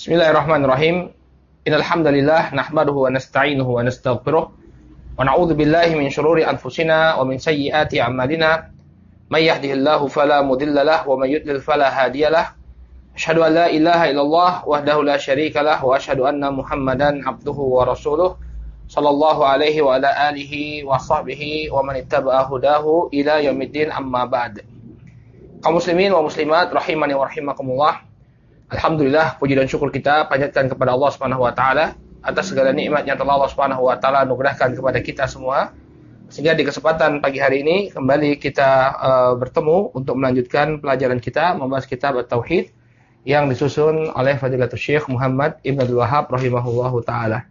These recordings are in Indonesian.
Bismillahirrahmanirrahim. Innal hamdalillah nahmaduhu wa nasta'inuhu wa nastaghfiruh wa na'udzu billahi min shururi anfusina wa min sayyiati a'malina. May yahdihillahu fala mudilla lahu wa may yudlil fala hadiyalah. Asyhadu an la ilaha illallah wahdahu la syarika lah wa asyhadu anna Muhammadan abduhu wa rasuluh sallallahu alaihi wa ala alihi wa sahbihi wa man ittaba'a hudahu ila yaumiddin, amma ba'd. Kaum muslimin wa muslimat rahimani wa rahimakumullah. Alhamdulillah, puji dan syukur kita panjatkan kepada Allah Subhanahu wa taala atas segala nikmat yang telah Allah Subhanahu wa taala anugerahkan kepada kita semua. Sehingga di kesempatan pagi hari ini kembali kita bertemu untuk melanjutkan pelajaran kita membahas kitab At-Tauhid yang disusun oleh Fadilatul Syekh Muhammad Ibn Abdul Wahhab rahimahullahu taala.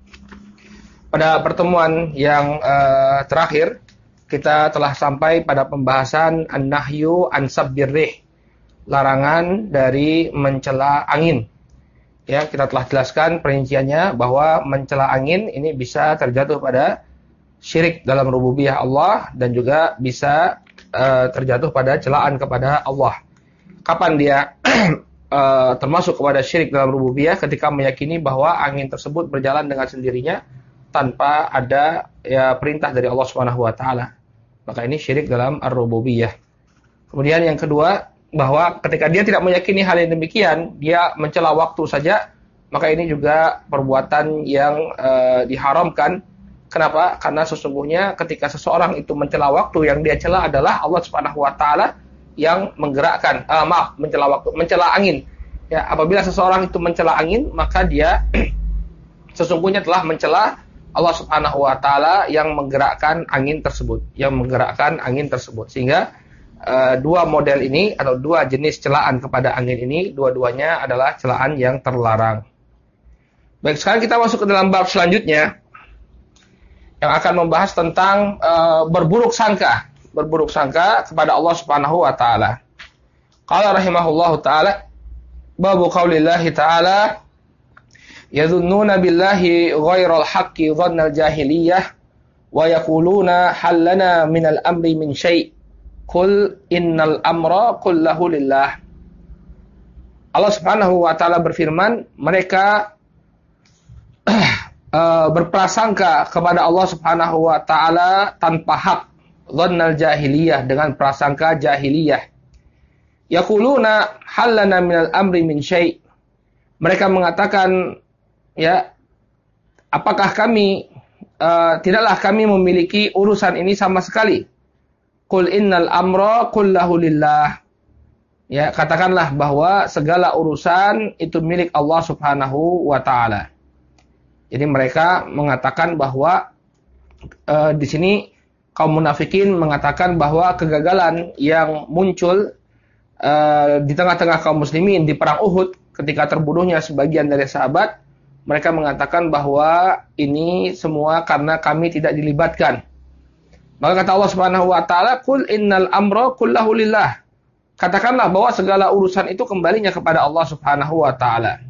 Pada pertemuan yang terakhir kita telah sampai pada pembahasan an-nahyu an sabbir rih, larangan dari mencela angin. Ya, kita telah jelaskan perinciannya bahwa mencela angin ini bisa terjatuh pada syirik dalam rububiyah Allah dan juga bisa terjatuh pada celaan kepada Allah. Kapan dia termasuk kepada syirik dalam rububiyah? Ketika meyakini bahwa angin tersebut berjalan dengan sendirinya tanpa ada perintah dari Allah Subhanahu wa taala. Maka ini syirik dalam ar-rububiyah. Kemudian yang kedua, bahwa ketika dia tidak meyakini hal yang demikian, dia mencela waktu saja, maka ini juga perbuatan yang diharamkan. Kenapa? Karena sesungguhnya ketika seseorang itu mencela waktu, yang dia cela adalah Allah Subhanahu wa taala yang menggerakkan, mencela angin. Ya, apabila seseorang itu mencela angin, maka dia sesungguhnya telah mencela Allah Subhanahu wa taala yang menggerakkan angin tersebut, Sehingga dua model ini atau dua jenis celaan kepada angin ini, dua-duanya adalah celaan yang terlarang. Baik, sekarang kita masuk ke dalam bab selanjutnya yang akan membahas tentang berburuk sangka kepada Allah Subhanahu wa taala. Qala rahimahullahu taala, babu qaulillahi taala, yadhunnuna billahi ghairal haqqi dhannal jahiliyah wa yaquluna hal lana minal amri min syai'. Qul innal amra kullahu lillah. Allah Subhanahu wa taala berfirman, mereka berprasangka kepada Allah Subhanahu wa taala tanpa hak, dhannal jahiliyah, dengan prasangka jahiliyah. Yaquluna hal lana minal amri min syai'. Mereka mengatakan, ya, apakah kami tidaklah kami memiliki urusan ini sama sekali. Qul innal amra kullahu lillah. Ya, katakanlah bahwa segala urusan itu milik Allah Subhanahu wa taala. Jadi mereka mengatakan bahwa di sini kaum munafikin mengatakan bahwa kegagalan yang muncul di tengah-tengah kaum muslimin di perang Uhud ketika terbunuhnya sebagian dari sahabat, mereka mengatakan bahwa ini semua karena kami tidak dilibatkan. Maka kata Allah Subhanahu wa taala, "Qul innal amra kullahu lillah." Katakanlah bahwa segala urusan itu kembalinya kepada Allah Subhanahu wa taala.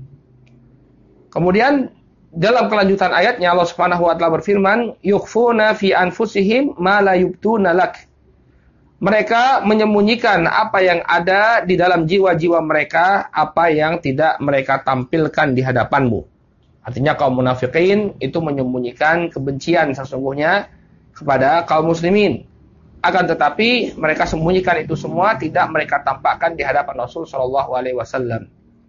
Kemudian dalam kelanjutan ayatnya Allah Subhanahu wa taala berfirman, "Yukhfuna fi anfusihim ma la yubtuna lak." Mereka menyembunyikan apa yang ada di dalam jiwa-jiwa mereka, apa yang tidak mereka tampilkan di hadapanmu. Artinya kaum munafikin itu menyembunyikan kebencian sesungguhnya kepada kaum muslimin. Akan tetapi mereka sembunyikan itu semua, tidak mereka tampakkan di hadapan Rasul sallallahu alaihi wasallam.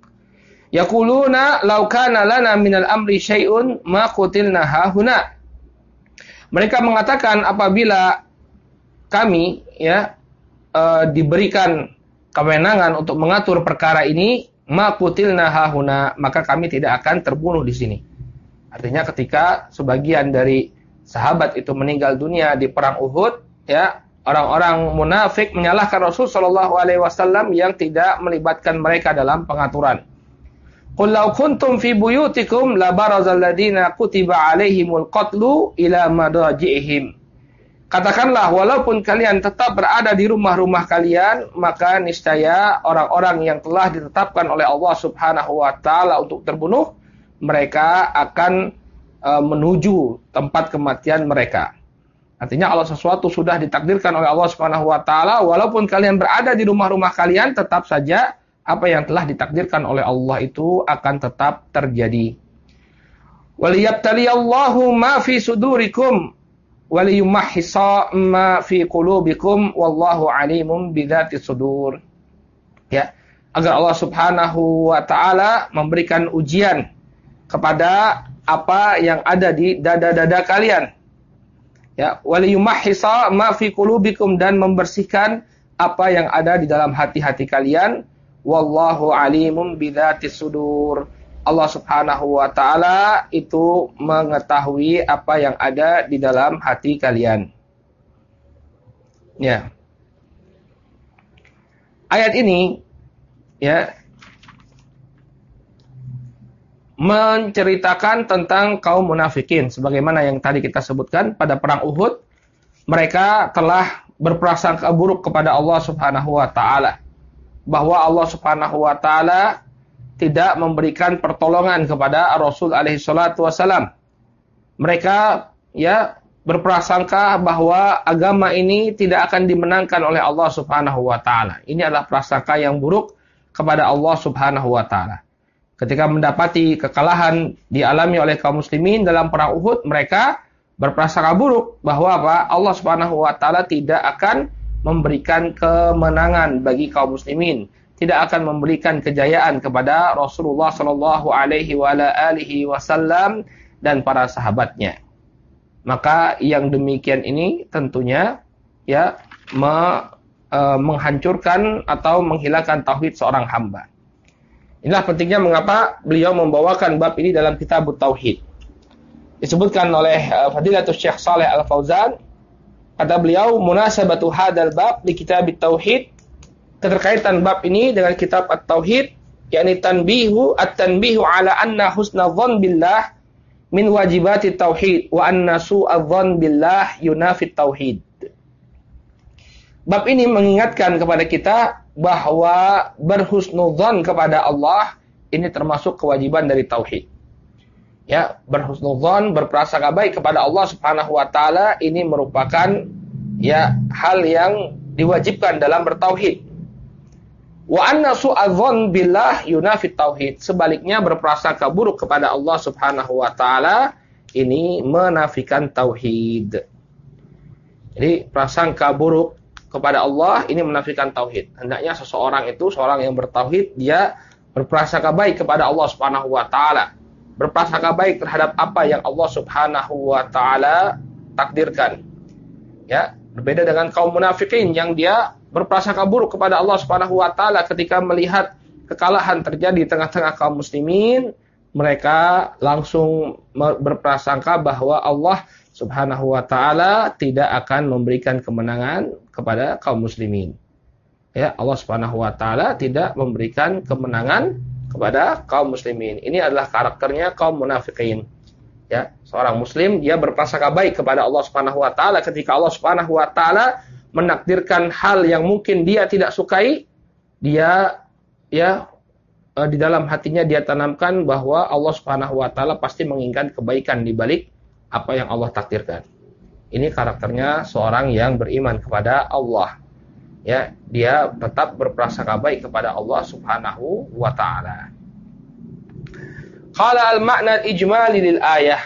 Yaquluna law kana lana minal amri syai'un ma qutilna hahuna. Mereka mengatakan apabila kami diberikan kewenangan untuk mengatur perkara ini, ma qutilna hahuna, maka kami tidak akan terbunuh di sini. Artinya ketika sebagian dari sahabat itu meninggal dunia di perang Uhud, ya, orang-orang munafik menyalahkan Rasul sallallahu alaihi wasallam yang tidak melibatkan mereka dalam pengaturan. Qul law kuntum fi buyutikum la barazal ladina kutiba alaihimul qatlu ila madaji'ihim. Katakanlah, walaupun kalian tetap berada di rumah-rumah kalian, maka niscaya orang-orang yang telah ditetapkan oleh Allah Subhanahu wa taala untuk terbunuh, mereka akan menuju tempat kematian mereka. Artinya kalau sesuatu sudah ditakdirkan oleh Allah Subhanahu wa taala, walaupun kalian berada di rumah-rumah kalian, tetap saja apa yang telah ditakdirkan oleh Allah itu akan tetap terjadi. Waliyabtaliyallahu ma fi sudurikum waliyumahhisa ma fi qulubikum wallahu alimun bidzati sudur. Ya, agar Allah Subhanahu wa taala memberikan ujian kepada apa yang ada di dada-dada kalian. Ya, waliyumahhisa ma fi qulubikum, dan membersihkan apa yang ada di dalam hati-hati kalian. Wallahu alimun bidzatis sudur. Allah Subhanahu wa taala itu mengetahui apa yang ada di dalam hati kalian. Ya. Ayat ini ya menceritakan tentang kaum munafikin, sebagaimana yang tadi kita sebutkan pada perang Uhud, mereka telah berprasangka buruk kepada Allah Subhanahu wa taala, bahwa Allah Subhanahu wa taala tidak memberikan pertolongan kepada Rasul alaihi salatu wasalam. Mereka ya berprasangka bahwa agama ini tidak akan dimenangkan oleh Allah Subhanahu wa taala. Ini adalah prasangka yang buruk kepada Allah Subhanahu wa taala. Ketika mendapati kekalahan dialami oleh kaum muslimin dalam perang Uhud, mereka berprasangka buruk bahwa Allah Subhanahu wa taala tidak akan memberikan kemenangan bagi kaum muslimin, tidak akan memberikan kejayaan kepada Rasulullah sallallahu alaihi wasallam dan para sahabatnya. Maka yang demikian ini tentunya ya menghancurkan atau menghilangkan tauhid seorang hamba. Inilah pentingnya mengapa beliau membawakan bab ini dalam kitab Tauhid. Disebutkan oleh Fadilatul Syekh Shalih Al-Fauzan, kata beliau, munasabatu hadzal bab di kitab Tauhid, keterkaitan bab ini dengan kitab At-Tauhid, yakni at-tanbihu ala anna husnadh-dhon billah min wajibati tauhid wa anna su'adh-dhon billah yunafit tauhid. Bab ini mengingatkan kepada kita bahwa berhusnudzon kepada Allah ini termasuk kewajiban dari tauhid. Ya, berhusnudzon, berprasangka baik kepada Allah Subhanahu wa taala ini merupakan ya hal yang diwajibkan dalam bertauhid. Wa anna su'adzon billah yunafit tauhid. Sebaliknya berprasangka buruk kepada Allah Subhanahu wa taala ini menafikan tauhid. Jadi prasangka buruk kepada Allah ini menafikan tauhid. Hendaknya seseorang itu, seorang yang bertauhid, dia berprasangka baik kepada Allah Subhanahu wa taala. Berprasangka baik terhadap apa yang Allah Subhanahu wa taala takdirkan. Ya, berbeda dengan kaum munafikin yang dia berprasangka buruk kepada Allah Subhanahu wa taala ketika melihat kekalahan terjadi di tengah-tengah kaum muslimin, mereka langsung berprasangka bahwa Allah Subhanahu wa taala tidak akan memberikan kemenangan kepada kaum muslimin. Ya, Allah Subhanahu wa taala tidak memberikan kemenangan kepada kaum muslimin. Ini adalah karakternya kaum munafikin. Ya, seorang muslim dia berprasangka baik kepada Allah Subhanahu wa taala ketika Allah Subhanahu wa taala menakdirkan hal yang mungkin dia tidak sukai, dia ya di dalam hatinya dia tanamkan bahwa Allah Subhanahu wa taala pasti menginginkan kebaikan di balik apa yang Allah takdirkan. Ini karakternya seorang yang beriman kepada Allah. Ya, dia tetap berprasangka baik kepada Allah Subhanahu wa taala. Qala al-ma'na al-ijmali lil ayah.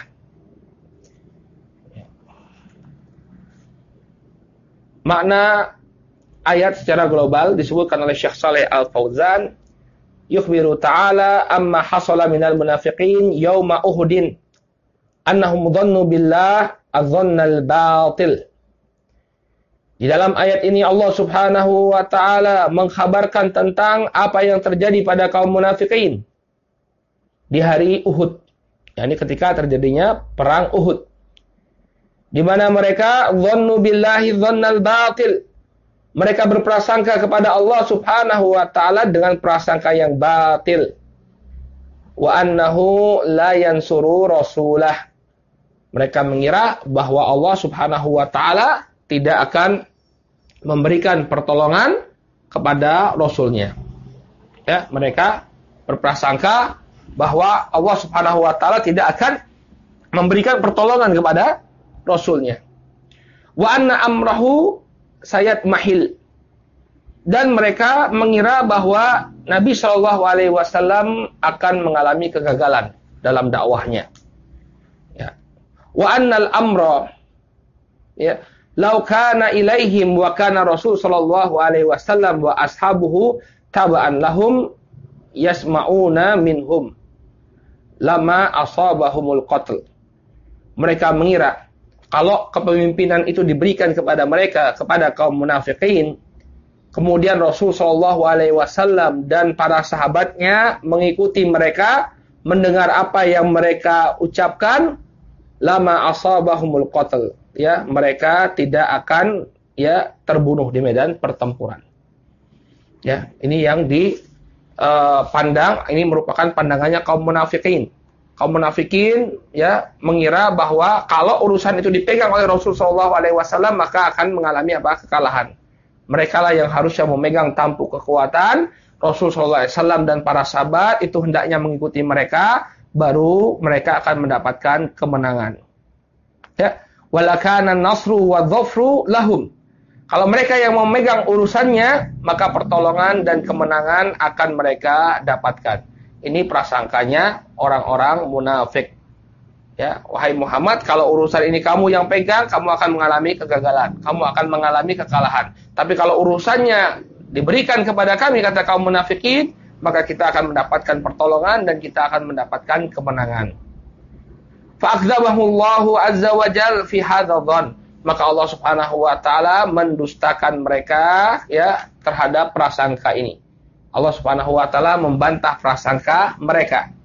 Makna ayat secara global disebutkan oleh Syekh Shalih Al-Fauzan, yukhbiru ta'ala amma hasala minal munafiqin yawma Uhudin annahum dhannu billah adh-dhannal batil. Di dalam ayat ini Allah Subhanahu wa taala mengkhabarkan tentang apa yang terjadi pada kaum munafikin di hari Uhud. yakni ketika terjadinya perang Uhud. Di mana mereka dhannu billahi dhannal batil. Mereka berprasangka kepada Allah Subhanahu wa taala dengan prasangka yang batil. Wa annahu la yansuru rasulah. Mereka mengira bahwa Allah Subhanahu wa taala tidak akan memberikan pertolongan kepada Rasulnya. Ya, mereka berprasangka bahwa Allah Subhanahu wa taala tidak akan memberikan pertolongan kepada Rasulnya. Wa anna amrahu sayat mahil. dan mereka mengira bahwa Nabi Shallallahu Alaihi Wasallam akan mengalami kegagalan dalam dakwahnya. Ya. Wa annal amra, ya, lau kana ilaihim wa kana Rasul Shallallahu Alaihi Wasallam wa ashabuhu taba'an lahum yasma'una minhum lama asabahumul qatl. Mereka mengira kalau kepemimpinan itu diberikan kepada mereka, kepada kaum munafikin, kemudian Rasul Shallallahu Alaihi Wasallam dan para sahabatnya mengikuti mereka, mendengar apa yang mereka ucapkan, lama asabahumul qatl, ya, mereka tidak akan, ya, terbunuh di medan pertempuran. Ya, ini yang dipandang, ini merupakan pandangannya kaum munafikin. Kaum munafikin, ya, mengira bahwa kalau urusan itu dipegang oleh Rasul Shallallahu Alaihi Wasallam maka akan mengalami apa? Kekalahan. Mereka lah yang harusnya memegang tampuk kekuatan. Rasul Shallallahu Alaihi Wasallam dan para sahabat itu hendaknya mengikuti mereka, baru mereka akan mendapatkan kemenangan. Ya, walakana nasru wa dhafru lahum. Kalau mereka yang memegang urusannya, maka pertolongan dan kemenangan akan mereka dapatkan. Ini prasangkanya orang-orang munafik. Ya, wahai Muhammad, kalau urusan ini kamu yang pegang, kamu akan mengalami kegagalan, kamu akan mengalami kekalahan. Tapi kalau urusannya diberikan kepada kami, kata kaum munafikin, maka kita akan mendapatkan pertolongan dan kita akan mendapatkan kemenangan. Fa'akdzabahullahu azza wa jal fi hadzal dhann. Maka Allah Subhanahu wa taala mendustakan mereka, ya, terhadap prasangka ini. Allah Subhanahu wa taala membantah prasangka mereka.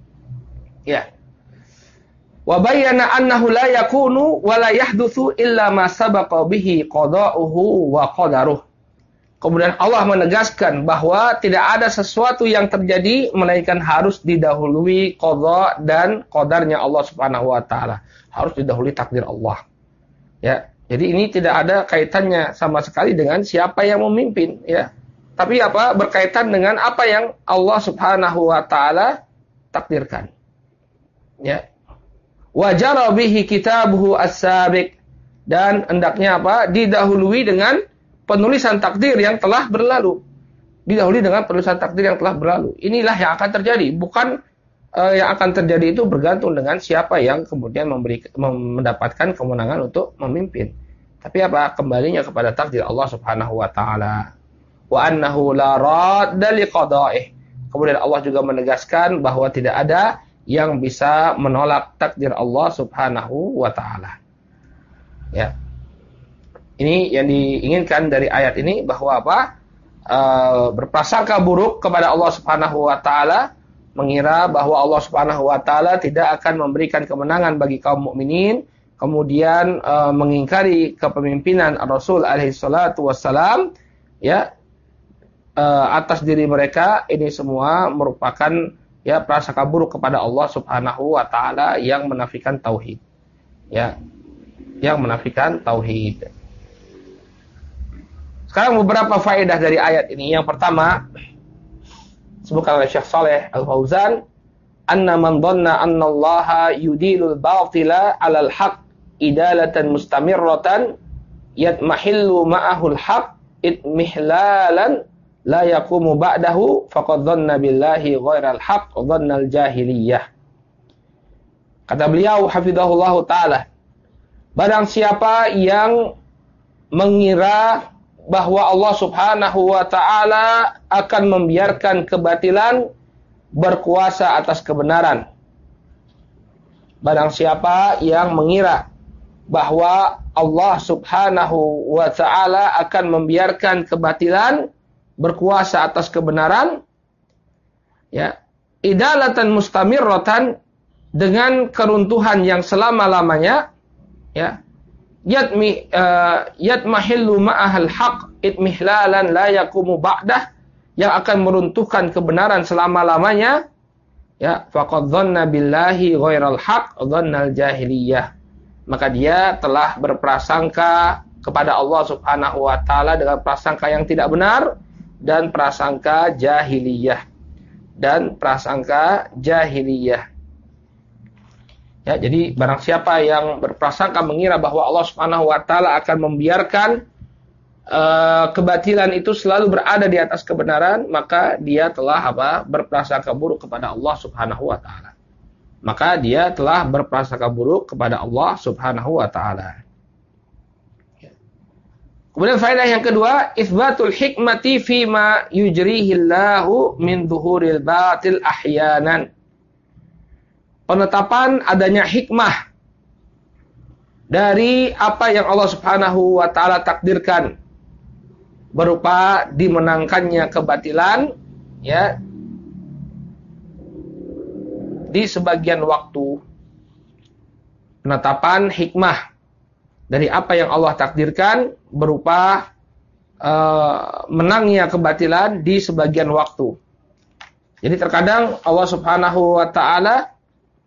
Ya. Wa bayyana annahu la yakunu wa la yahdutsu illa ma sabaqa bihi qada'uhu wa qadaruh. Kemudian Allah menegaskan bahwa tidak ada sesuatu yang terjadi melainkan harus didahului qada dan qadarnya Allah Subhanahu wa taala. Harus didahului takdir Allah. Ya. Jadi ini tidak ada kaitannya sama sekali dengan siapa yang memimpin, ya. Tapi apa? Berkaitan dengan apa yang Allah Subhanahu wa taala takdirkan. Ya. Wa jara bihi kitabuhu as-sabiq, dan hendaknya apa? Didahului dengan penulisan takdir yang telah berlalu. Didahului dengan penulisan takdir yang telah berlalu. Inilah yang akan terjadi, bukan yang akan terjadi itu bergantung dengan siapa yang kemudian mendapatkan kemenangan untuk memimpin. Tapi apa? Kembalinya kepada takdir Allah Subhanahu wa taala. Wa annahu la radda liqada'ih. Kemudian Allah juga menegaskan bahwa tidak ada yang bisa menolak takdir Allah Subhanahu wa taala. Ya. Ini yang diinginkan dari ayat ini, bahwa apa? Berprasangka buruk kepada Allah Subhanahu wa taala, mengira bahwa Allah Subhanahu wa taala tidak akan memberikan kemenangan bagi kaum mukminin, kemudian mengingkari kepemimpinan Rasul alaihi salatu wassalam, ya, atas diri mereka. Ini semua merupakan, ya, prasangka buruk kepada Allah Subhanahu wa taala yang menafikan tauhid. Ya. Yang menafikan tauhid. Sekarang beberapa faedah dari ayat ini. Yang pertama, disebutkan oleh Syekh Shalih Al-Fauzan, anna man dhanna anna Allah yudilul batila 'alal haqq idalatan mustamirratan yatmahillu ma'ahul haqq itmihlalan la yaqumu ba'dahu faqad dhanna billahi ghairal haqq dhannal jahiliyah. Kata beliau hafizahullahu taala, barang siapa yang mengira bahwa Allah Subhanahu wa taala akan membiarkan kebatilan berkuasa atas kebenaran. Barang siapa yang mengira bahwa Allah Subhanahu wa taala akan membiarkan kebatilan berkuasa atas kebenaran, ya, idalatan mustamirratan, dengan keruntuhan yang selama-lamanya, ya, yatmahillu ma'ahal haq itmihlalan la yaqumu ba'dah, yang akan meruntuhkan kebenaran selama-lamanya, ya, faqad dhanna billahi ghairal haq dhannal jahiliyah, maka dia telah berprasangka kepada Allah Subhanahu wa taala dengan prasangka yang tidak benar dan prasangka jahiliyah. Ya, jadi barang siapa yang berprasangka mengira bahwa Allah Subhanahu wa taala akan membiarkan kebatilan itu selalu berada di atas kebenaran, maka dia telah berprasangka buruk kepada Allah Subhanahu wa taala. Maka dia telah berprasangka buruk kepada Allah Subhanahu wa taala. Kemudian faedah yang kedua, itsbatul hikmati fima yujrihillahu min dhuhuril batil ahyanan. Penetapan adanya hikmah dari apa yang Allah Subhanahu wa taala takdirkan berupa dimenangkannya kebatilan ya di sebagian waktu. Penetapan hikmah dari apa yang Allah takdirkan berupa menangnya kebatilan di sebagian waktu. Jadi terkadang Allah Subhanahu wa taala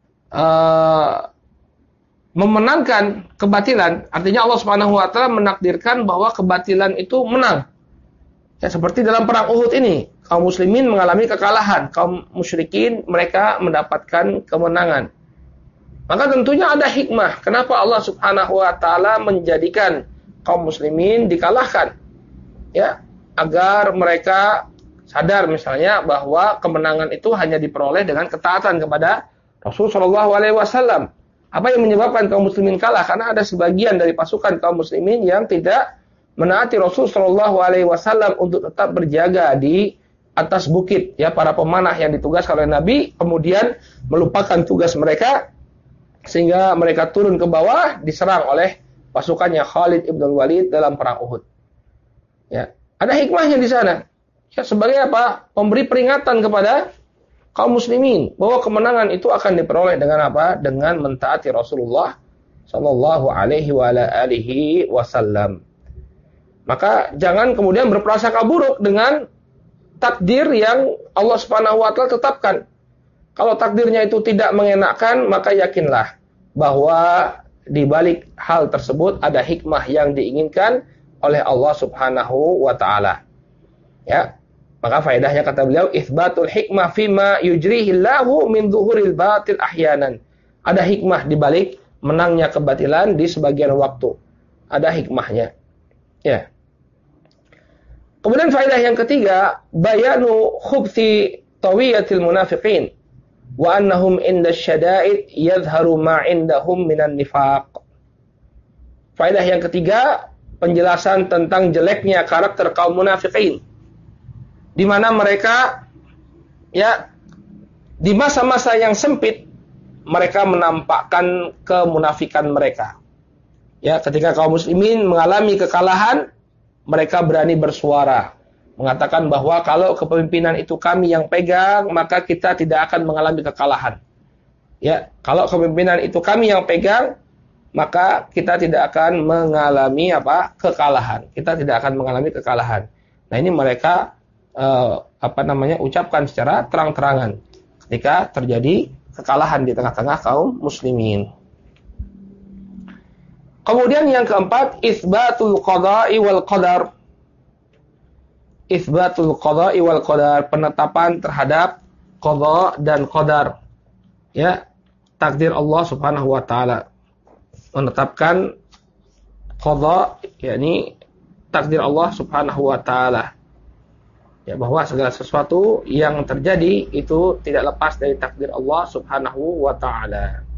memenangkan kebatilan, artinya Allah Subhanahu wa taala menakdirkan bahwa kebatilan itu menang. Ya, seperti dalam perang Uhud ini, kaum muslimin mengalami kekalahan, kaum musyrikin mereka mendapatkan kemenangan. Maka tentunya ada hikmah kenapa Allah Subhanahu wa taala menjadikan kaum muslimin dikalahkan. Ya, agar mereka sadar misalnya bahwa kemenangan itu hanya diperoleh dengan ketaatan kepada Rasul sallallahu alaihi wasallam. Apa yang menyebabkan kaum muslimin kalah? Karena ada sebagian dari pasukan kaum muslimin yang tidak menaati Rasul sallallahu alaihi wasallam untuk tetap berjaga di atas bukit, ya, para pemanah yang ditugaskan oleh Nabi kemudian melupakan tugas mereka sehingga mereka turun ke bawah diserang oleh pasukannya Khalid ibn Walid dalam perang Uhud. Ya, ada hikmahnya di sana. Ya, sebagai apa? Memberi peringatan kepada kaum muslimin bahwa kemenangan itu akan diperoleh dengan apa? Dengan mentaati Rasulullah sallallahu alaihi wasallam. Maka jangan kemudian berprasangka buruk dengan takdir yang Allah Subhanahu wa taala tetapkan. Kalau takdirnya itu tidak mengenakan, maka yakinlah bahwa di balik hal tersebut ada hikmah yang diinginkan oleh Allah Subhanahu wa taala. Ya. Maka faedahnya kata beliau, itsbatul hikmah fima yujrihillahu min dhuhuril batil ahyanan. Ada hikmah di balik menangnya kebatilan di sebagian waktu. Ada hikmahnya. Ya. Kemudian faedah yang ketiga, bayanu khubthi tawiyatil munafiqin wa annahum inda syada'id yadhharu ma indahum minan nifaq. Faedah yang ketiga, penjelasan tentang jeleknya karakter kaum munafiqin, di mana mereka ya di masa-masa yang sempit mereka menampakkan kemunafikan mereka. Ya, ketika kaum muslimin mengalami kekalahan, mereka berani bersuara, mengatakan bahwa kalau kepemimpinan itu kami yang pegang, maka kita tidak akan mengalami kekalahan. Ya, kalau kepemimpinan itu kami yang pegang, maka kita tidak akan mengalami kekalahan. Kita tidak akan mengalami kekalahan. Nah, ini mereka ucapkan secara terang-terangan ketika terjadi kekalahan di tengah-tengah kaum muslimin. Kemudian yang keempat, itsbatul qada'i wal qadar. Itsbatul qada'i wal qadar, penetapan terhadap qada dan qadar. Ya, takdir Allah Subhanahu wa taala. Menetapkan qada, yakni takdir Allah Subhanahu wa taala. Ya, bahwa segala sesuatu yang terjadi itu tidak lepas dari takdir Allah Subhanahu wa taala.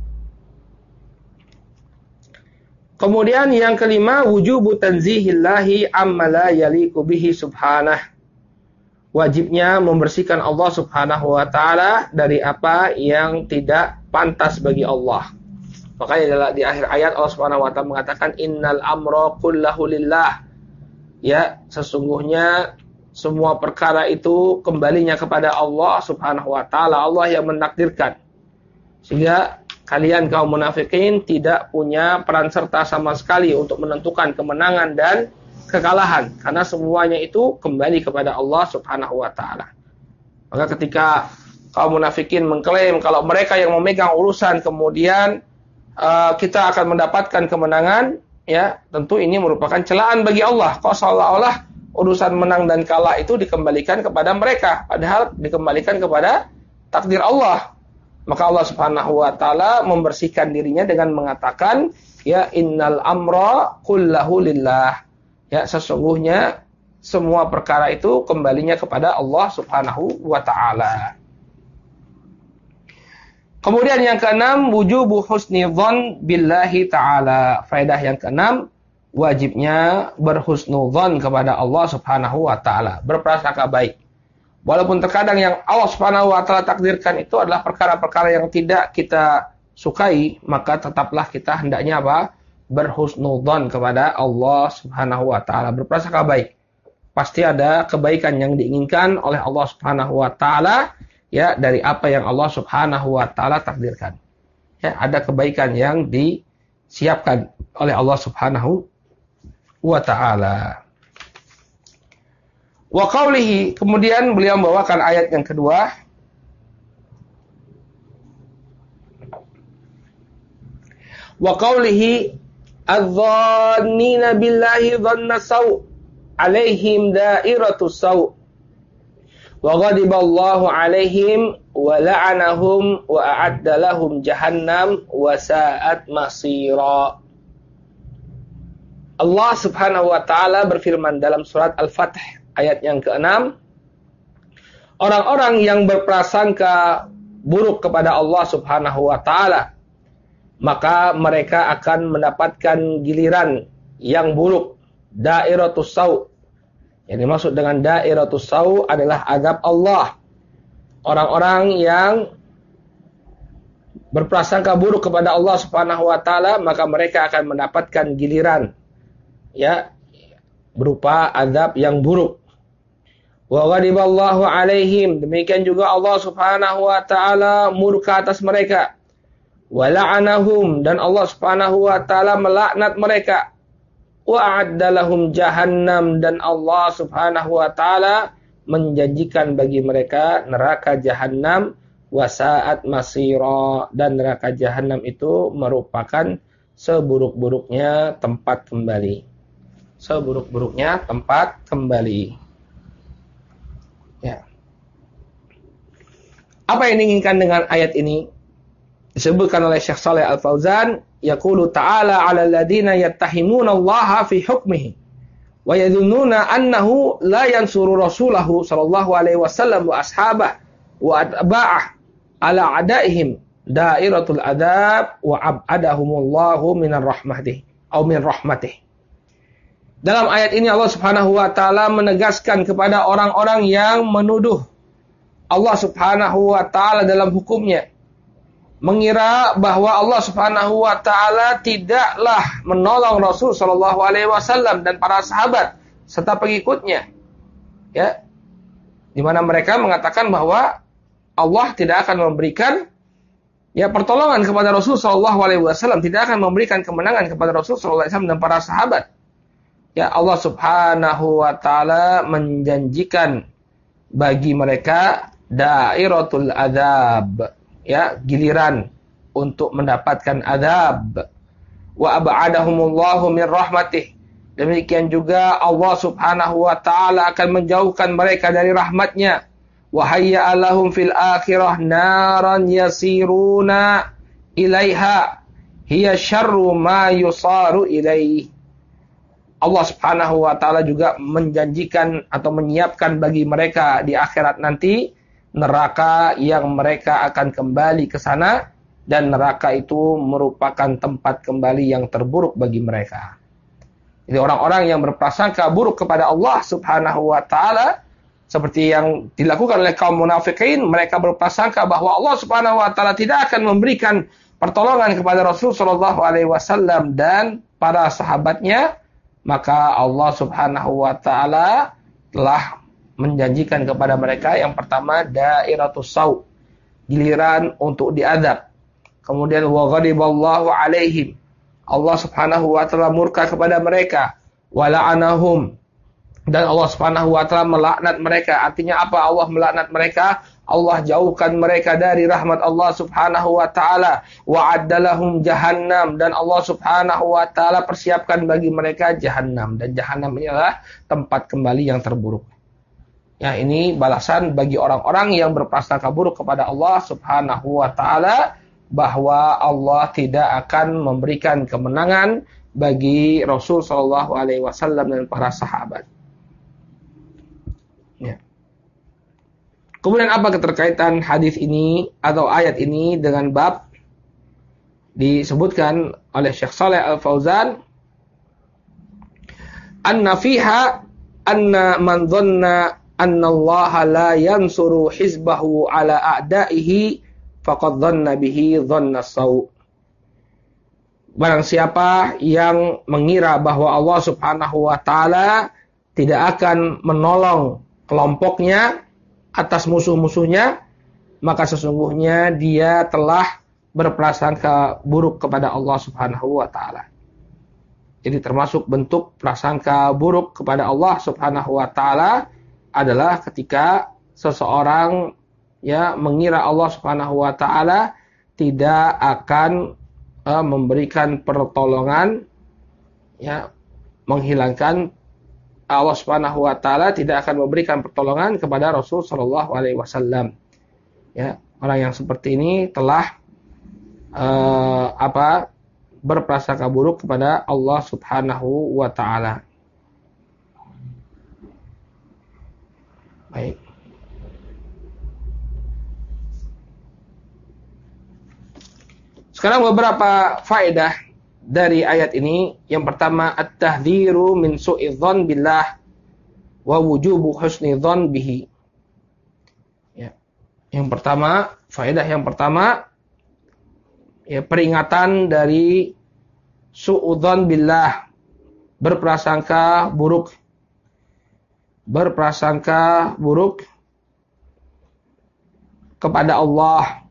Kemudian yang kelima, wujubu tanzihillahi amma la yaliqu bihi subhanah. Wajibnya membersihkan Allah Subhanahu wa taala dari apa yang tidak pantas bagi Allah. Makanya di akhir ayat Allah Subhanahu wa taala mengatakan innal amra kullahu lillah. Ya, sesungguhnya semua perkara itu kembalinya kepada Allah Subhanahu wa taala. Allah yang menakdirkan. Sehingga kalian kaum munafikin tidak punya peran serta sama sekali untuk menentukan kemenangan dan kekalahan, karena semuanya itu kembali kepada Allah Subhanahu wa taala. Maka ketika kaum munafikin mengklaim kalau mereka yang memegang urusan kemudian kita akan mendapatkan kemenangan, ya, tentu ini merupakan celaan bagi Allah. Kok seolah-olah urusan menang dan kalah itu dikembalikan kepada mereka, padahal dikembalikan kepada takdir Allah. Maka Allah Subhanahu wa taala membersihkan dirinya dengan mengatakan, ya innal amra kullahu lillah. Ya, sesungguhnya semua perkara itu kembalinya kepada Allah Subhanahu wa taala. Kemudian yang keenam, wujubu husnidzan billahi ta'ala. Faedah yang keenam, wajibnya berhusnudzan kepada Allah Subhanahu wa ta'ala. Berprasangka baik. Walaupun terkadang yang Allah Subhanahu wa ta'ala takdirkan itu adalah perkara-perkara yang tidak kita sukai, maka tetaplah kita hendaknya apa? Berhusnudzan kepada Allah Subhanahu wa ta'ala. Berprasangka baik. Pasti ada kebaikan yang diinginkan oleh Allah Subhanahu wa ta'ala, ya, dari apa yang Allah Subhanahu wa taala takdirkan. Ya, ada kebaikan yang disiapkan oleh Allah Subhanahu wa taala. Wa qaulihi, kemudian beliau membawakan ayat yang kedua. Wa qaulihi adh-dhannina billahi dhanna saw' alaihim da'iratus saw'. Wa ghadiballahu alaihim wa la'anahum wa a'adda lahum jahannam wa sa'at masira. Allah Subhanahu wa taala berfirman dalam surat Al-Fath ayat yang ke-6, orang-orang yang berprasangka buruk kepada Allah Subhanahu wa taala, maka mereka akan mendapatkan giliran yang buruk, dairatus saw'. Yang dimaksud dengan dairatus saw' adalah azab Allah. Orang-orang yang berprasangka buruk kepada Allah Subhanahu wa taala, maka mereka akan mendapatkan giliran, ya, berupa azab yang buruk. Wa ghadiballahu alaihim, demikian juga Allah Subhanahu wa taala murka atas mereka. Wa la'anahum, dan Allah Subhanahu wa taala melaknat mereka. Wa a'adda lahum jahannam, dan Allah Subhanahu wa taala menjanjikan bagi mereka neraka jahannam, wa sa'at masira, dan neraka jahannam itu merupakan seburuk-buruknya tempat kembali. Seburuk-buruknya tempat kembali. Ya. Apa yang diinginkan dengan ayat ini? Disebutkan oleh Syekh Shalih Al-Fauzan, yaqulu ta'ala 'ala alladziina yattahimuna Allah fi hukmihi wa yadhunnuna annahu la yansuru rasulahu sallallahu alaihi wasallam wa ashabah wa atba'ah ala a'daihim dairatul adab wa ab'adahumullahu minar rahmatih atau min rahmatih. Dalam ayat ini Allah Subhanahu wa taala menegaskan kepada orang-orang yang menuduh Allah Subhanahu wa taala dalam hukumnya, mengira bahwa Allah Subhanahu wa taala tidaklah menolong Rasul sallallahu alaihi wasallam dan para sahabat serta pengikutnya. Ya. Di mana mereka mengatakan bahwa Allah tidak akan memberikan, ya, pertolongan kepada Rasul sallallahu alaihi wasallam, tidak akan memberikan kemenangan kepada Rasul sallallahu alaihi wasallam dan para sahabat. Ya, Allah Subhanahu wa taala menjanjikan bagi mereka dairatul adzab, ya, giliran untuk mendapatkan azab. Wa ab'adahumullahu min rahmatih, demikian juga Allah Subhanahu wa taala akan menjauhkan mereka dari rahmatnya. Wa hayya lahum fil akhirah naran yasiruna ilaiha hiya syarru ma yusaru ilaihi. Allah Subhanahu wa taala juga menjanjikan atau menyiapkan bagi mereka di akhirat nanti neraka yang mereka akan kembali ke sana, dan neraka itu merupakan tempat kembali yang terburuk bagi mereka. Jadi orang-orang yang berprasangka buruk kepada Allah Subhanahu wa taala, seperti yang dilakukan oleh kaum munafikin, mereka berprasangka bahwa Allah Subhanahu wa taala tidak akan memberikan pertolongan kepada Rasul sallallahu alaihi wasallam dan para sahabatnya, maka Allah Subhanahu wa taala telah menjanjikan kepada mereka yang pertama dairatus saw', giliran untuk diazab. Kemudian wa ghadiballahu alaihim, Allah Subhanahu wa taala murka kepada mereka. Wa la'anahum, dan Allah Subhanahu wa taala melaknat mereka. Artinya apa Allah melaknat mereka? Allah jauhkan mereka dari rahmat Allah Subhanahu wa taala. Wa addalahum jahannam, dan Allah Subhanahu wa taala persiapkan bagi mereka jahannam, dan jahannam ini adalah tempat kembali yang terburuk. Ya, ini balasan bagi orang-orang yang berprasangka buruk kepada Allah Subhanahu wa taala bahwa Allah tidak akan memberikan kemenangan bagi Rasul Shallallahu Alaihi Wasallam dan para sahabat. Ya. Kemudian apa keterkaitan hadis ini atau ayat ini dengan bab disebutkan oleh Syekh Shalih Al Fauzan, anna fiha anna man dhanna anna Allah la yansuru hizbahu ala a'daihi faqad dhanna bihi dhanna saw. Barang siapa yang mengira bahwa Allah Subhanahu wa taala tidak akan menolong kelompoknya atas musuh-musuhnya, maka sesungguhnya dia telah berprasangka buruk kepada Allah Subhanahu wa taala. Jadi termasuk bentuk prasangka buruk kepada Allah Subhanahu wa taala adalah ketika seseorang mengira Allah Subhanahu wa taala tidak akan memberikan pertolongan, menghilangkan Allah Subhanahu wa taala tidak akan memberikan pertolongan kepada Rasul sallallahu alaihi wasallam. Orang yang seperti ini telah berprasangka buruk kepada Allah Subhanahu wa taala. Baik. Sekarang beberapa faedah dari ayat ini. Yang pertama, at-tahdhiru min su'i dzan billah wa wujubu husni dzan bihi. Yang pertama, faedah yang pertama, peringatan dari su'udzan billah, berprasangka buruk kepada Allah,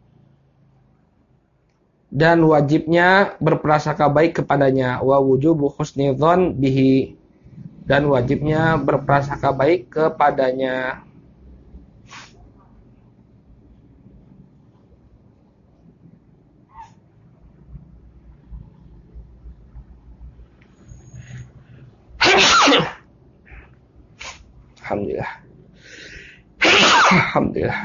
dan wajibnya berprasangka baik kepadanya, wa wujubu husni dzan bihi, dan wajibnya berprasangka baik kepadanya. Alhamdulillah. Alhamdulillah.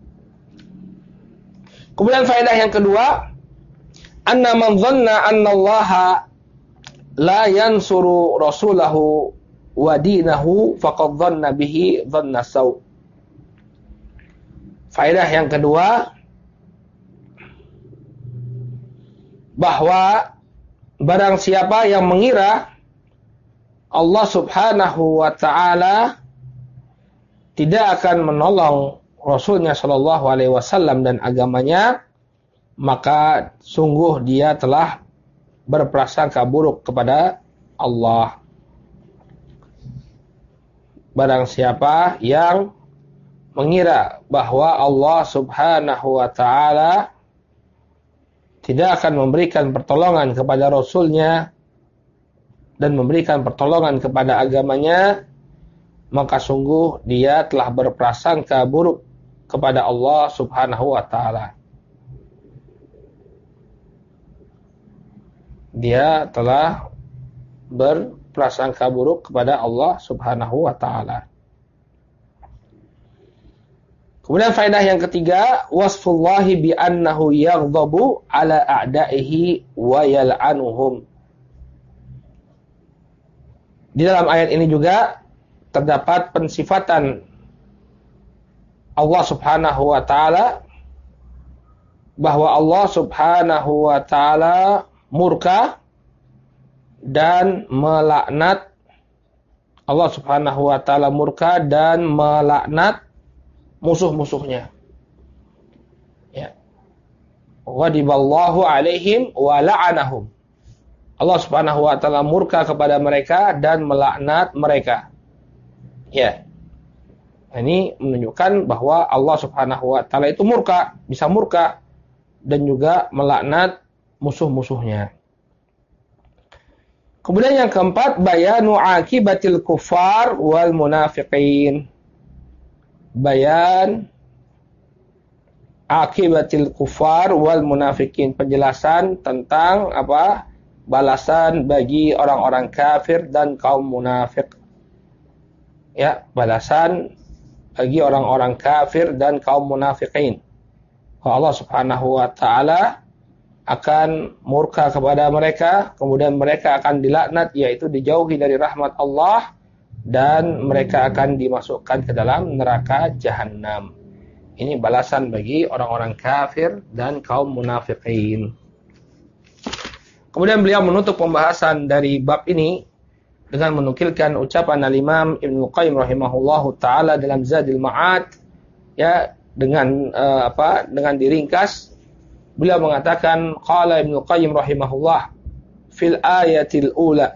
Kemudian faedah yang kedua, anna man dhanna anna Allah la yansuru rasulahu wa dinahu faqad dhanna bihi dhanna saw. Faedah yang kedua, bahwa barang siapa yang mengira Allah Subhanahu wa taala tidak akan menolong Rasulnya Shallallahu Alaihi Wasallam dan agamanya, maka sungguh dia telah berprasangka buruk kepada Allah. Barang siapa yang mengira bahwa Allah Subhanahu wa taala tidak akan memberikan pertolongan kepada Rasulnya dan memberikan pertolongan kepada agamanya, maka sungguh dia telah berprasangka buruk kepada Allah Subhanahu wa taala. Dia telah berprasangka buruk kepada Allah Subhanahu wa taala. Kemudian faedah yang ketiga, wasfullahi bi annahu yaghdabu ala a'daihi wa yal'anuhum. Di dalam ayat ini juga terdapat pensifatan Allah Subhanahu wa taala, bahwa Allah Subhanahu wa taala murka dan melaknat. Allah Subhanahu wa taala murka dan melaknat musuh-musuhnya. Ghadiballahu alaihim wa la'anahum. Allah Subhanahu wa taala murka kepada mereka dan melaknat mereka. Ini menunjukkan bahwa Allah Subhanahu wa taala itu murka, bisa murka dan juga melaknat musuh-musuhnya. Kemudian yang keempat, bayanu akibatil kufar wal munafiqin. Bayan akibatil kufar wal munafiqin, penjelasan tentang balasan bagi orang-orang kafir dan kaum munafik. Balasan bagi orang-orang kafir dan kaum munafikin. Allah Subhanahu wa taala akan murka kepada mereka, kemudian mereka akan dilaknat, yaitu dijauhi dari rahmat Allah, dan mereka akan dimasukkan ke dalam neraka jahanam. Ini balasan bagi orang-orang kafir dan kaum munafikin. Kemudian beliau menutup pembahasan dari bab ini dengan menukilkan ucapan al-Imam Ibnu Qayyim rahimahullahu taala dalam Zadul Ma'ad, ya, dengan dengan diringkas beliau mengatakan qala Ibnu Qayyim rahimahullah fil ayatil ula.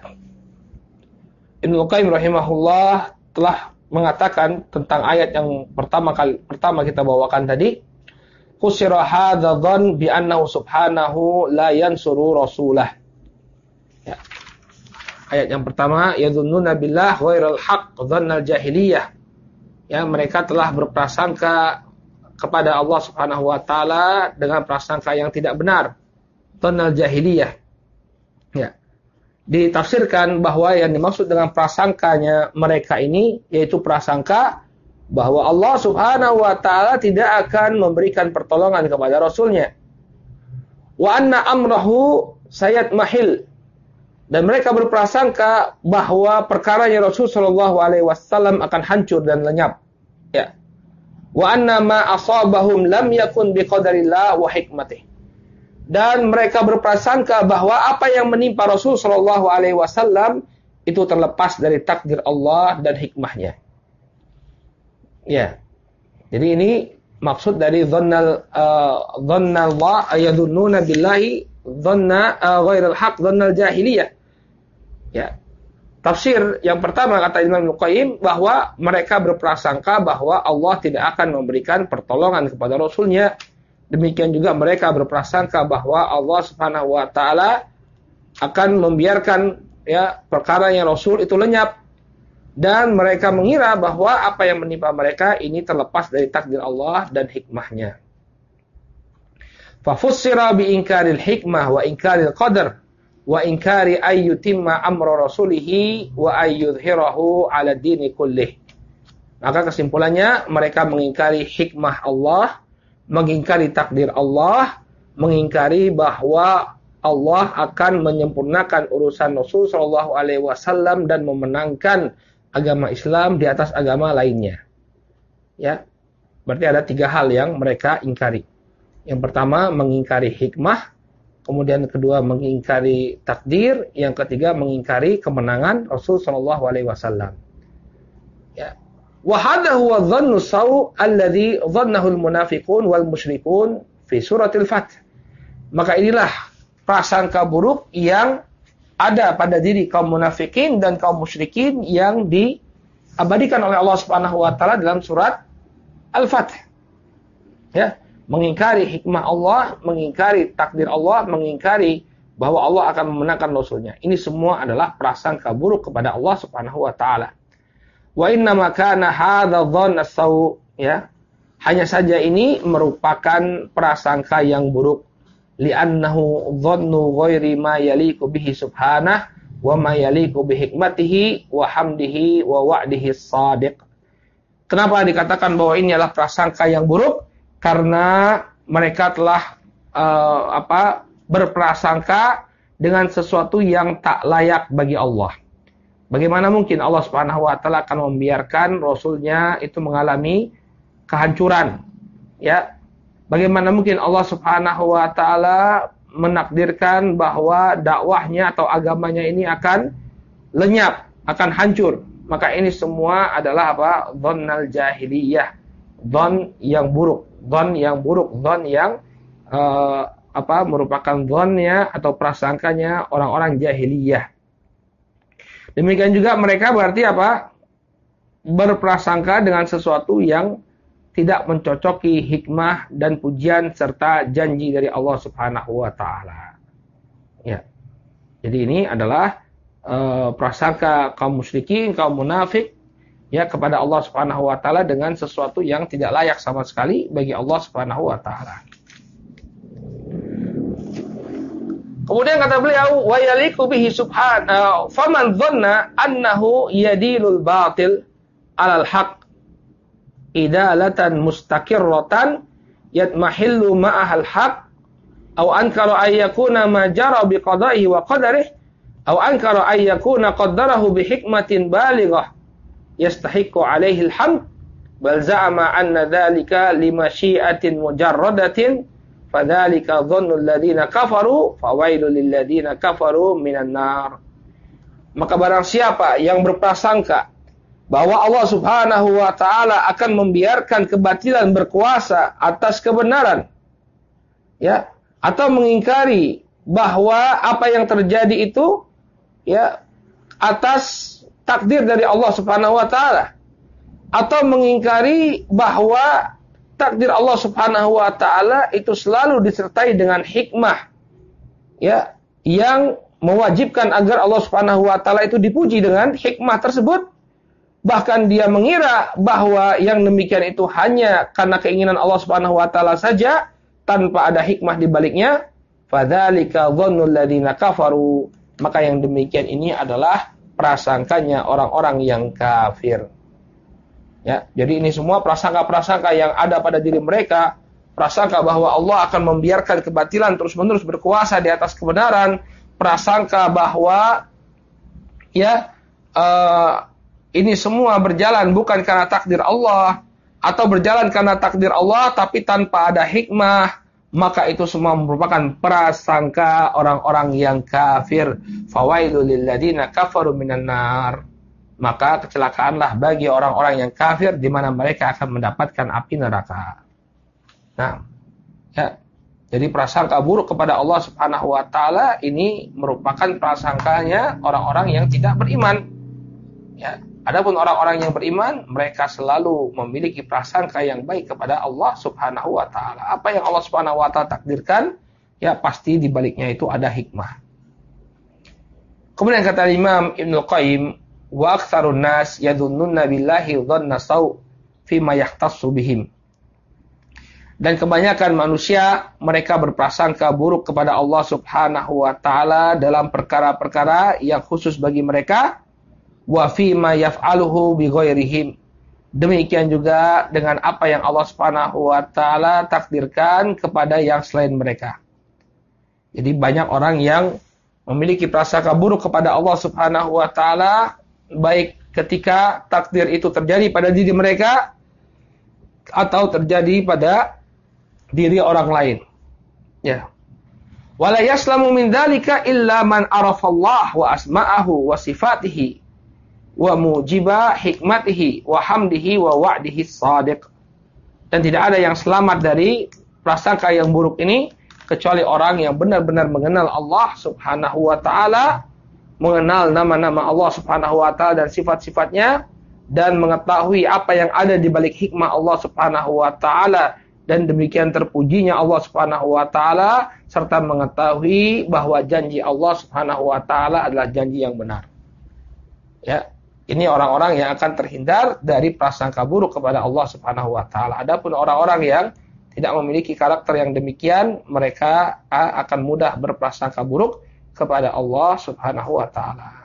Ibnu Qayyim rahimahullah telah mengatakan tentang ayat yang pertama kita bawakan tadi, qusira hadza dhann bi annahu subhanahu la yansuru rasulah. Ya. Ayat yang pertama, yadhunnuna billah ghairal haqq dhannal jahiliyah. Ya, mereka telah berprasangka kepada Allah Subhanahu wa taala dengan prasangka yang tidak benar, dhannal jahiliyah. Ya. Ditafsirkan bahwa yang dimaksud dengan prasangkanya mereka ini yaitu prasangka bahwa Allah Subhanahu wa taala tidak akan memberikan pertolongan kepada rasulnya. Wa anna amrahu sayatmahil. Dan mereka berprasangka bahwa perkaranya Rasul sallallahu alaihi wasallam akan hancur dan lenyap. Ya. Wa anna ma asabahum lam yakun biqadarillah wa hikmatih. Dan mereka berprasangka bahwa apa yang menimpa Rasul sallallahu alaihi wasallam itu terlepas dari takdir Allah dan hikmahnya. Ya. Jadi ini maksud dari dhannal Allah ayadhunnuna billahi dhanna ghairal haq dhannal jahiliyah. Ya. Tafsir yang pertama kata Imam Ibnu Qayyim bahwa mereka berprasangka bahwa Allah tidak akan memberikan pertolongan kepada Rasulnya. Demikian juga mereka berprasangka bahwa Allah Subhanahu wa taala akan membiarkan ya perkaranya Rasul itu lenyap, dan mereka mengira bahwa apa yang menimpa mereka ini terlepas dari takdir Allah dan hikmahnya. Fa fussira bi inkaril hikmah wa inkaril qadar wa inkari ayyutimma amra rasulihi wa ayyudhhirahu 'ala dini kullih. Maka kesimpulannya mereka mengingkari hikmah Allah, mengingkari takdir Allah, mengingkari bahwa Allah akan menyempurnakan urusan Rasul sallallahu alaihi wasallam dan memenangkan agama Islam di atas agama lainnya. Ya. Berarti ada 3 hal yang mereka ingkari. Yang pertama mengingkari hikmah, kemudian kedua mengingkari takdir, yang ketiga mengingkari kemenangan Rasul sallallahu alaihi wasallam. Ya. Wa hadha huwa dhannu saw alladhi dhannahu al-munafiqun wal musyrikun fi suratil Fath. Maka inilah prasangka buruk yang ada pada diri kaum munafikin dan kaum musyrikin yang diabadikan oleh Allah Subhanahu wa taala dalam surat Al-Fath. Ya, mengingkari hikmah Allah, mengingkari takdir Allah, mengingkari bahwa Allah akan memenangkan Rasulnya. Ini semua adalah prasangka buruk kepada Allah Subhanahu wa taala. Wa inna ma kana hadza dhann as-saw, ya. Hanya saja ini merupakan prasangka yang buruk, li'annahu dhannu ghairi ma yaliqu bihi subhanahu wa ma yaliqu bi hikmatihi wa hamdihi wa wa'dihi as-shadiq. Kenapa dikatakan bahwa ini adalah prasangka yang buruk? Karena mereka telah berprasangka dengan sesuatu yang tak layak bagi Allah. Bagaimana mungkin Allah Subhanahu wa taala akan membiarkan Rasulnya itu mengalami kehancuran? Ya. Bagaimana mungkin Allah Subhanahu wa taala menakdirkan bahwa dakwahnya atau agamanya ini akan lenyap, akan hancur? Maka ini semua adalah dhannal jahiliyah. Dhon yang buruk, dhon yang buruk, dhon yang merupakan dhonnya atau prasangkanya orang-orang jahiliyah. Demikian juga mereka berarti berprasangka dengan sesuatu yang tidak mencocoki hikmah dan pujian serta janji dari Allah Subhanahu wa taala. Ya. Jadi ini adalah prasangka kaum musyrikin, kaum munafik ya kepada Allah Subhanahu wa taala dengan sesuatu yang tidak layak sama sekali bagi Allah Subhanahu wa taala. Kemudian kata beliau, wa yaliqu bihi subhanahu faman dhanna annahu yadilul batil 'alal haqq idalatan mustaqirratan yatmahillu ma'ahal haqq Au ankara ayyakuna ma jara bi qada'ihi wa qadarihi, au ankara ayyakuna qaddarahu bi hikmatin balighah yastahiqqu 'alaihi al-hamd, bal za'ama anna dzalika limasyi'atin mujarradatin, fadzalika dhannul ladzina kafaru fawailul lil ladzina kafaru minan nar. Maka barang siapa yang berprasangka bahwa Allah Subhanahu wa taala akan membiarkan kebatilan berkuasa atas kebenaran, ya, atau mengingkari bahwa apa yang terjadi itu, ya, atas takdir dari Allah Subhanahu wa taala, atau mengingkari bahwa takdir Allah Subhanahu wa taala itu selalu disertai dengan hikmah, ya, yang mewajibkan agar Allah Subhanahu wa taala itu dipuji dengan hikmah tersebut. Bahkan dia mengira bahwa yang demikian itu hanya karena keinginan Allah Subhanahu wa taala saja, tanpa ada hikmah di baliknya, fadzalika dhannul ladzina kafaru, maka yang demikian ini adalah prasangkanya orang-orang yang kafir. Ya, jadi ini semua prasangka-prasangka yang ada pada diri mereka, prasangka bahwa Allah akan membiarkan kebatilan terus-menerus berkuasa di atas kebenaran, prasangka bahwa, ya, ini semua berjalan bukan karena takdir Allah, atau berjalan karena takdir Allah tapi tanpa ada hikmah, maka itu semua merupakan prasangka orang-orang yang kafir. Fawailul lil ladzina kafaru minan nar. Maka kecelakaanlah bagi orang-orang yang kafir, di mana mereka akan mendapatkan api neraka. Nah, ya, jadi prasangka buruk kepada Allah Subhanahu wa taala ini merupakan prasangkanya orang-orang yang tidak beriman. Ya. Adapun orang-orang yang beriman, mereka selalu memiliki prasangka yang baik kepada Allah Subhanahu wa taala. Apa yang Allah Subhanahu wa taala takdirkan, ya pasti di baliknya itu ada hikmah. Kemudian kata Imam Ibnu Qayyim, wa aktsarun nas yadunnuna billahi dhanna saw fi ma yahtassu bihim. Dan kebanyakan manusia mereka berprasangka buruk kepada Allah Subhanahu wa taala dalam perkara-perkara yang khusus bagi mereka, wa fi ma yaf'aluhu bi ghairihim. Demikian juga dengan apa yang Allah Subhanahu wa taala takdirkan kepada yang selain mereka. Jadi banyak orang yang memiliki prasangka buruk kepada Allah Subhanahu wa taala, baik ketika takdir itu terjadi pada diri mereka atau terjadi pada diri orang lain. Ya. Wala yaslamu min dzalika illa man arafa Allah wa asma'ahu wa sifatihi wa mujiba hikmatihi wa hamdihi wa wa'dihi shadiq. Dan tidak ada yang selamat dari prasangka yang buruk ini kecuali orang yang benar-benar mengenal Allah Subhanahu wa taala, mengenal nama-nama Allah Subhanahu wa taala dan sifat-sifatnya, dan mengetahui apa yang ada di balik hikmah Allah Subhanahu wa taala, dan demikian terpujinya Allah Subhanahu wa taala, serta mengetahui bahwa janji Allah Subhanahu wa taala adalah janji yang benar. Ya. Ini orang-orang yang akan terhindar dari prasangka buruk kepada Allah Subhanahu wa taala. Adapun orang-orang yang tidak memiliki karakter yang demikian, mereka akan mudah berprasangka buruk kepada Allah Subhanahu wa taala.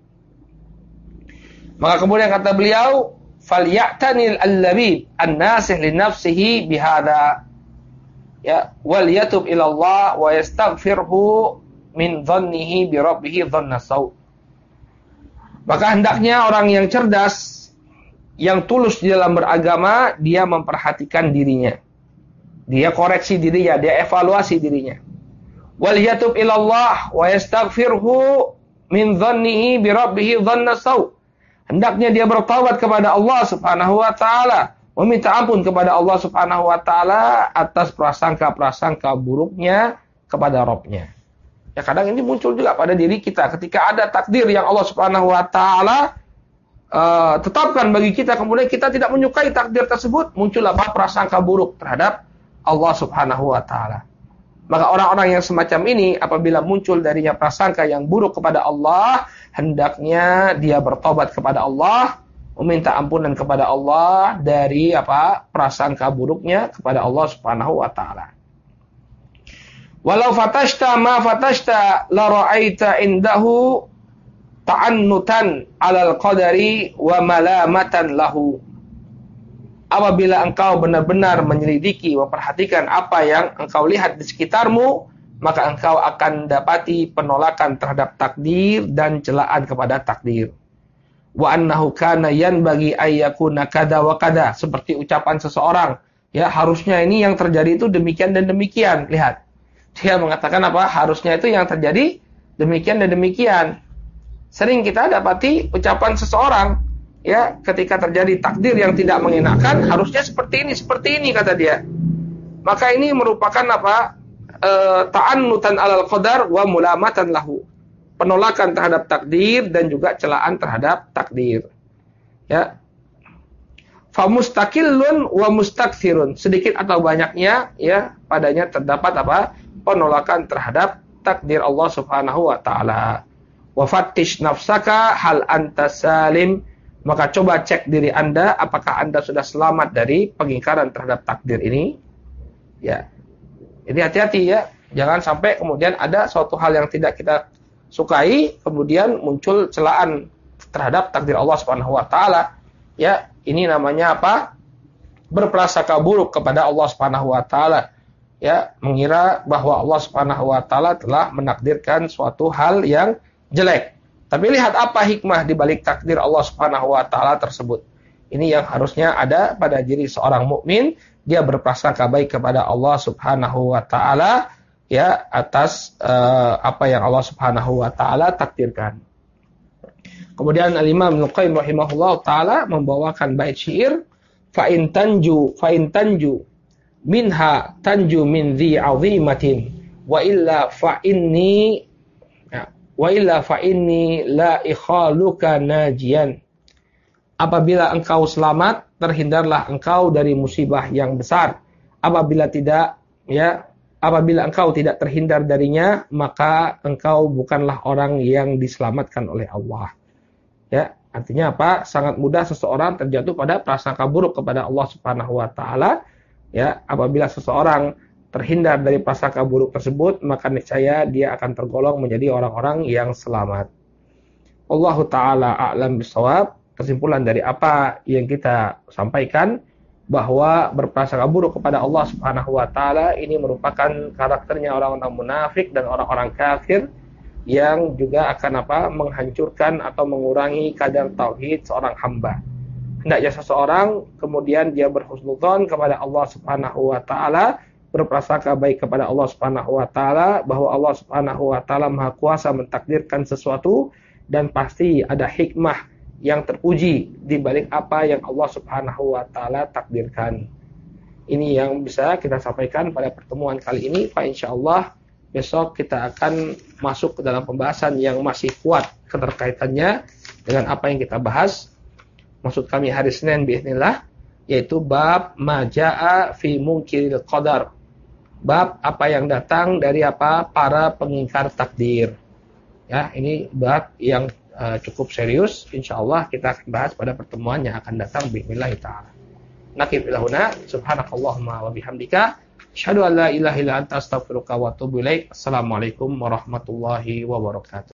Maka kemudian kata beliau, falya'tanil al-labib an-nasih li nafsihi bihadza, ya, wal yatub ila Allah wa yastaghfirhu min dhannihi bi rabbih dhanna saw. Maka hendaknya orang yang cerdas, yang tulus di dalam beragama, dia memperhatikan dirinya. Dia koreksi dirinya, dia evaluasi dirinya. Wal yatub ilallah wa yastaghfirhu min dhannihi bi rabbih dhanna saw. Hendaknya dia bertaubat kepada Allah Subhanahu wa taala, meminta ampun kepada Allah Subhanahu wa taala atas prasangka-prasangka buruknya kepada Rabb-nya. Ya, kadang ini muncul juga pada diri kita ketika ada takdir yang Allah Subhanahu wa taala tetapkan bagi kita, kemudian kita tidak menyukai takdir tersebut, muncullah prasangka buruk terhadap Allah Subhanahu wa taala. Maka orang-orang yang semacam ini apabila muncul darinya prasangka yang buruk kepada Allah, hendaknya dia bertobat kepada Allah, meminta ampunan kepada Allah dari prasangka buruknya kepada Allah Subhanahu wa taala. Walau fatashta ma fatashta la ra'aita indahu ta'annutan 'alal qadari wa malamatan lahu. Apabila engkau benar-benar menyelidiki, memperhatikan apa yang engkau lihat di sekitarmu, maka engkau akan dapati penolakan terhadap takdir dan celaan kepada takdir. Wa annahu kana yanbaghi ayyakuna kada wa kada, seperti ucapan seseorang, ya harusnya ini yang terjadi itu demikian dan demikian. Lihat, dia mengatakan apa? Harusnya itu yang terjadi demikian dan demikian. Sering kita dapati ucapan seseorang, ya ketika terjadi takdir yang tidak mengenakan, harusnya seperti ini kata dia. Maka ini merupakan apa? Ta'annutan 'alal qadar wa mulamatan lahu. Penolakan terhadap takdir dan juga celaan terhadap takdir. Ya. Fa mustaqillun wa mustakthirun. Sedikit atau banyaknya ya padanya terdapat apa? Penolakan terhadap takdir Allah Subhanahu wa taala. Wa fattish nafsaka hal anta salim. Maka coba cek diri Anda, apakah Anda sudah selamat dari pengingkaran terhadap takdir ini? Ya. Jadi hati-hati ya. Jangan sampai kemudian ada suatu hal yang tidak kita sukai, kemudian muncul celaan terhadap takdir Allah Subhanahu wa taala. Ya, ini namanya apa? Berprasangka buruk kepada Allah Subhanahu wa taala. Ya, mengira bahwa Allah Subhanahu wa taala telah menakdirkan suatu hal yang jelek. Tapi lihat apa hikmah di balik takdir Allah Subhanahu wa taala tersebut. Ini yang harusnya ada pada diri seorang mukmin, dia berprasangka baik kepada Allah Subhanahu wa taala ya atas apa yang Allah Subhanahu wa taala takdirkan. Kemudian Al-Imam Ibnu Qayyim rahimahullah taala membawakan bait syair, fa in tanju minha tanju min dhi 'azimatin wa illa fa inni la ikhaluka najian. Apabila engkau selamat, terhindarlah engkau dari musibah yang besar. Apabila engkau tidak terhindar darinya, maka engkau bukanlah orang yang diselamatkan oleh Allah. Ya, artinya apa? Sangat mudah seseorang terjatuh pada prasangka buruk kepada Allah Subhanahu wa taala. Ya, apabila seseorang terhindar dari prasangka buruk tersebut, maka niscaya dia akan tergolong menjadi orang-orang yang selamat. Wallahu taala a'lam bishawab. Kesimpulan dari apa yang kita sampaikan, bahwa berprasangka buruk kepada Allah Subhanahu wa taala ini merupakan karakternya orang-orang munafik dan orang-orang kafir yang juga akan menghancurkan atau mengurangi kadar tauhid seorang hamba. Hendaknya seseorang kemudian dia berhusnudzon kepada Allah Subhanahu wa taala, berprasangka baik kepada Allah Subhanahu wa taala, bahwa Allah Subhanahu wa taala Maha Kuasa mentakdirkan sesuatu dan pasti ada hikmah yang terpuji di balik apa yang Allah Subhanahu wa taala takdirkan. Ini yang bisa kita sampaikan pada pertemuan kali ini. Fa insyaallah besok kita akan masuk ke dalam pembahasan yang masih kuat keterkaitannya dengan apa yang kita bahas. Maksud kami hari Senin biiznillah, yaitu bab majaa fi munkiril qadar. Bab apa yang datang dari para pengingkar takdir. Ya, ini bab yang cukup serius. Insyaallah kita akan bahas pada pertemuan yang akan datang bismillah taala. Nakif ilahuna subhanakallahumma wa bihamdika asyhadu an la ilaha illa anta astaghfiruka wa atubu ilaik. Assalamualaikum warahmatullahi wabarakatuh.